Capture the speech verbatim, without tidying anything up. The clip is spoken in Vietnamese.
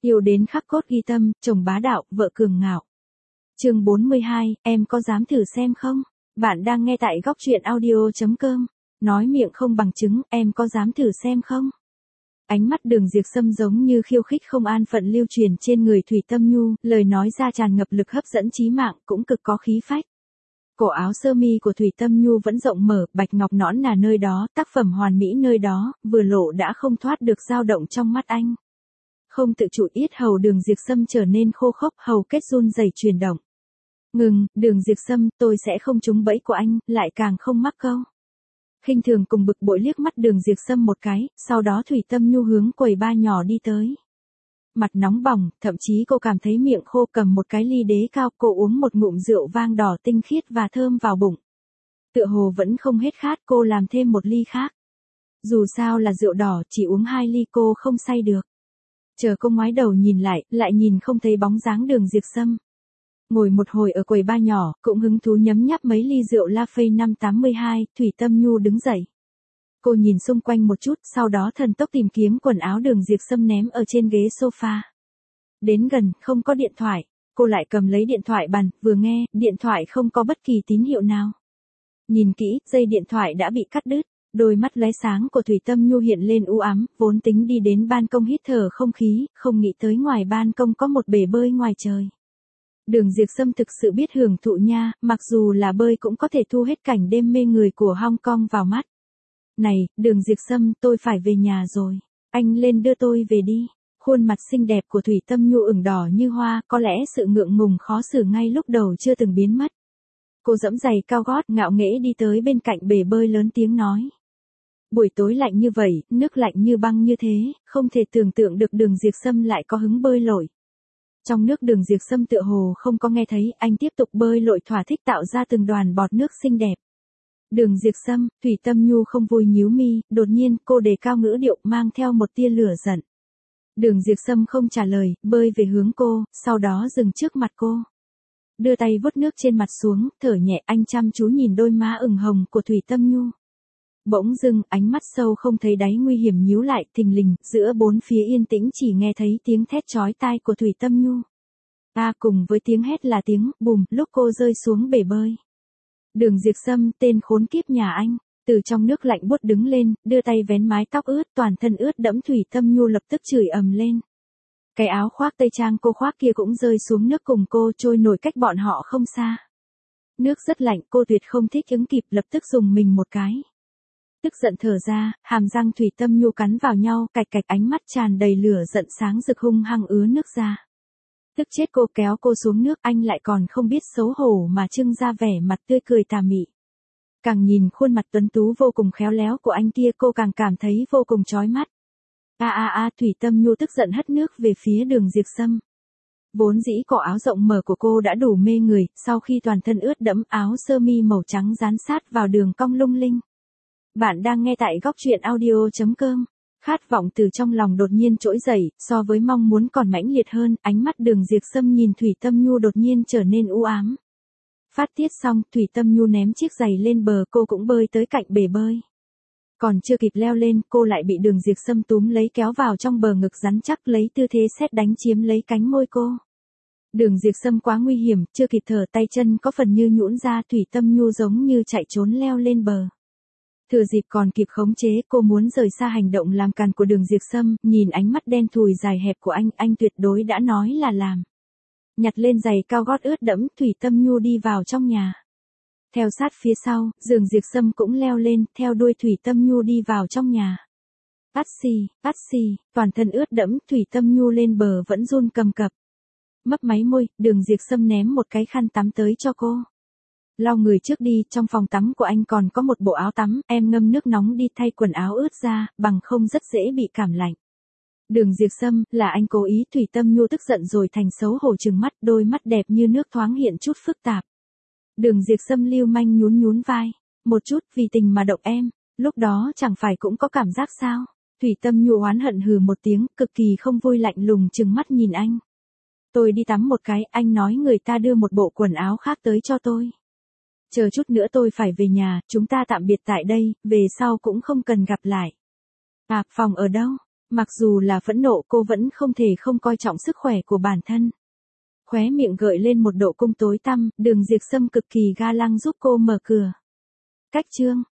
Yêu đến khắc cốt ghi tâm, chồng bá đạo, vợ cường ngạo. Chương bốn mươi hai, em có dám thử xem không? Bạn đang nghe tại góc truyện audio chấm com. Nói miệng không bằng chứng, em có dám thử xem không? Ánh mắt Đường Diệp Sâm giống như khiêu khích không an phận lưu truyền trên người Thủy Tâm Nhu, lời nói ra tràn ngập lực hấp dẫn chí mạng, cũng cực có khí phách. Cổ áo sơ mi của Thủy Tâm Nhu vẫn rộng mở, bạch ngọc nõn nà nơi đó, tác phẩm hoàn mỹ nơi đó, vừa lộ đã không thoát được dao động trong mắt anh. Không tự chủ yết hầu Đường Diệp Sâm trở nên khô khốc, hầu kết run rẩy chuyển động. Ngừng, Đường Diệp Sâm, tôi sẽ không trúng bẫy của anh, lại càng không mắc câu. Khinh thường cùng bực bội liếc mắt Đường Diệp Sâm một cái, sau đó Thủy Tâm Nhu hướng quầy ba nhỏ đi tới. Mặt nóng bỏng, thậm chí cô cảm thấy miệng khô, cầm một cái ly đế cao, cô uống một ngụm rượu vang đỏ tinh khiết và thơm vào bụng. Tựa hồ vẫn không hết khát, cô làm thêm một ly khác. Dù sao là rượu đỏ, chỉ uống hai ly cô không say được. Chờ cô ngoái đầu nhìn lại, lại nhìn không thấy bóng dáng Đường Diệp Sâm. Ngồi một hồi ở quầy ba nhỏ, cũng hứng thú nhấm nháp mấy ly rượu La Phê năm tám mươi hai, Thủy Tâm Nhu đứng dậy. Cô nhìn xung quanh một chút, sau đó thần tốc tìm kiếm quần áo Đường Diệp Sâm ném ở trên ghế sofa. Đến gần, không có điện thoại, cô lại cầm lấy điện thoại bàn, vừa nghe, điện thoại không có bất kỳ tín hiệu nào. Nhìn kỹ, dây điện thoại đã bị cắt đứt, đôi mắt lóe sáng của Thủy Tâm Nhu hiện lên u ám, vốn tính đi đến ban công hít thở không khí, không nghĩ tới ngoài ban công có một bể bơi ngoài trời. Đường Diệp Sâm thực sự biết hưởng thụ nha, mặc dù là bơi cũng có thể thu hết cảnh đêm mê người của Hong Kong vào mắt. Này, Đường Diệp Sâm, tôi phải về nhà rồi. Anh lên đưa tôi về đi. Khuôn mặt xinh đẹp của Thủy Tâm Nhu ửng đỏ như hoa, có lẽ sự ngượng ngùng khó xử ngay lúc đầu chưa từng biến mất. Cô giẫm giày cao gót ngạo nghễ đi tới bên cạnh bể bơi lớn tiếng nói. Buổi tối lạnh như vậy, nước lạnh như băng như thế, không thể tưởng tượng được Đường Diệp Sâm lại có hứng bơi lội. Trong nước Đường Diệp Sâm tựa hồ không có nghe thấy, anh tiếp tục bơi lội thỏa thích tạo ra từng đoàn bọt nước xinh đẹp. Đường Diệp Sâm, Thủy Tâm Nhu không vui nhíu mi, đột nhiên cô đề cao ngữ điệu mang theo một tia lửa giận. Đường Diệp Sâm không trả lời, bơi về hướng cô, sau đó dừng trước mặt cô. Đưa tay vuốt nước trên mặt xuống, thở nhẹ, anh chăm chú nhìn đôi má ửng hồng của Thủy Tâm Nhu. Bỗng dưng, ánh mắt sâu không thấy đáy nguy hiểm nhíu lại, thình lình, giữa bốn phía yên tĩnh chỉ nghe thấy tiếng thét chói tai của Thủy Tâm Nhu. À, cùng với tiếng hét là tiếng bùm, lúc cô rơi xuống bể bơi. Đường Diệp Sâm, tên khốn kiếp nhà anh, từ trong nước lạnh buốt đứng lên, đưa tay vén mái tóc ướt, toàn thân ướt đẫm. Thủy Tâm Nhu lập tức chửi ầm lên. Cái áo khoác tây trang cô khoác kia cũng rơi xuống nước cùng cô, trôi nổi cách bọn họ không xa. Nước rất lạnh, cô tuyệt không thích ứng kịp, lập tức dùng mình một cái. Tức giận thở ra, hàm răng Thủy Tâm Nhu cắn vào nhau, cạch cạch, ánh mắt tràn đầy lửa giận sáng rực hung hăng ứa nước ra. Tức chết cô, kéo cô xuống nước, anh lại còn không biết xấu hổ mà trưng ra vẻ mặt tươi cười tà mị. Càng nhìn khuôn mặt tuấn tú vô cùng khéo léo của anh kia, cô càng cảm thấy vô cùng chói mắt. A a a, Thủy Tâm Nhu tức giận hất nước về phía Đường Diệp Sâm. Vốn dĩ cổ áo rộng mở của cô đã đủ mê người, sau khi toàn thân ướt đẫm, áo sơ mi màu trắng dán sát vào đường cong lung linh. Bạn đang nghe tại góc truyện audio chấm com. Khát vọng từ trong lòng đột nhiên trỗi dậy, so với mong muốn còn mãnh liệt hơn, ánh mắt Đường Diệp Sâm nhìn Thủy Tâm Nhu đột nhiên trở nên u ám. Phát tiết xong, Thủy Tâm Nhu ném chiếc giày lên bờ, cô cũng bơi tới cạnh bể bơi. Còn chưa kịp leo lên, cô lại bị Đường Diệp Sâm túm lấy kéo vào trong bờ ngực rắn chắc, lấy tư thế sét đánh chiếm lấy cánh môi cô. Đường Diệp Sâm quá nguy hiểm, chưa kịp thở, tay chân có phần như nhũn ra, Thủy Tâm Nhu giống như chạy trốn leo lên bờ. Thừa dịp còn kịp khống chế, cô muốn rời xa hành động làm càn của Đường Diệp Sâm, nhìn ánh mắt đen thùi dài hẹp của anh, anh tuyệt đối đã nói là làm. Nhặt lên giày cao gót ướt đẫm, Thủy Tâm Nhu đi vào trong nhà. Theo sát phía sau, Đường Diệp Sâm cũng leo lên, theo đuôi Thủy Tâm Nhu đi vào trong nhà. Pát xì, pát xì, toàn thân ướt đẫm, Thủy Tâm Nhu lên bờ vẫn run cầm cập. Mấp máy môi, Đường Diệp Sâm ném một cái khăn tắm tới cho cô. Lau người trước đi, trong phòng tắm của anh còn có một bộ áo tắm, em ngâm nước nóng đi, thay quần áo ướt ra, bằng không rất dễ bị cảm lạnh. Đường Diệp Sâm, là anh cố ý. Thủy Tâm Nhu tức giận rồi thành xấu hổ trừng mắt, đôi mắt đẹp như nước thoáng hiện chút phức tạp. Đường Diệp Sâm lưu manh nhún nhún vai, một chút, vì tình mà động em, lúc đó chẳng phải cũng có cảm giác sao? Thủy Tâm Nhu oán hận hừ một tiếng, cực kỳ không vui, lạnh lùng trừng mắt nhìn anh. Tôi đi tắm một cái, anh nói người ta đưa một bộ quần áo khác tới cho tôi. Chờ chút nữa tôi phải về nhà, chúng ta tạm biệt tại đây, về sau cũng không cần gặp lại. À, phòng ở đâu? Mặc dù là phẫn nộ cô vẫn không thể không coi trọng sức khỏe của bản thân. Khóe miệng gợi lên một độ cung tối tăm, Đường Diệp Sâm cực kỳ ga lăng giúp cô mở cửa. Cách chương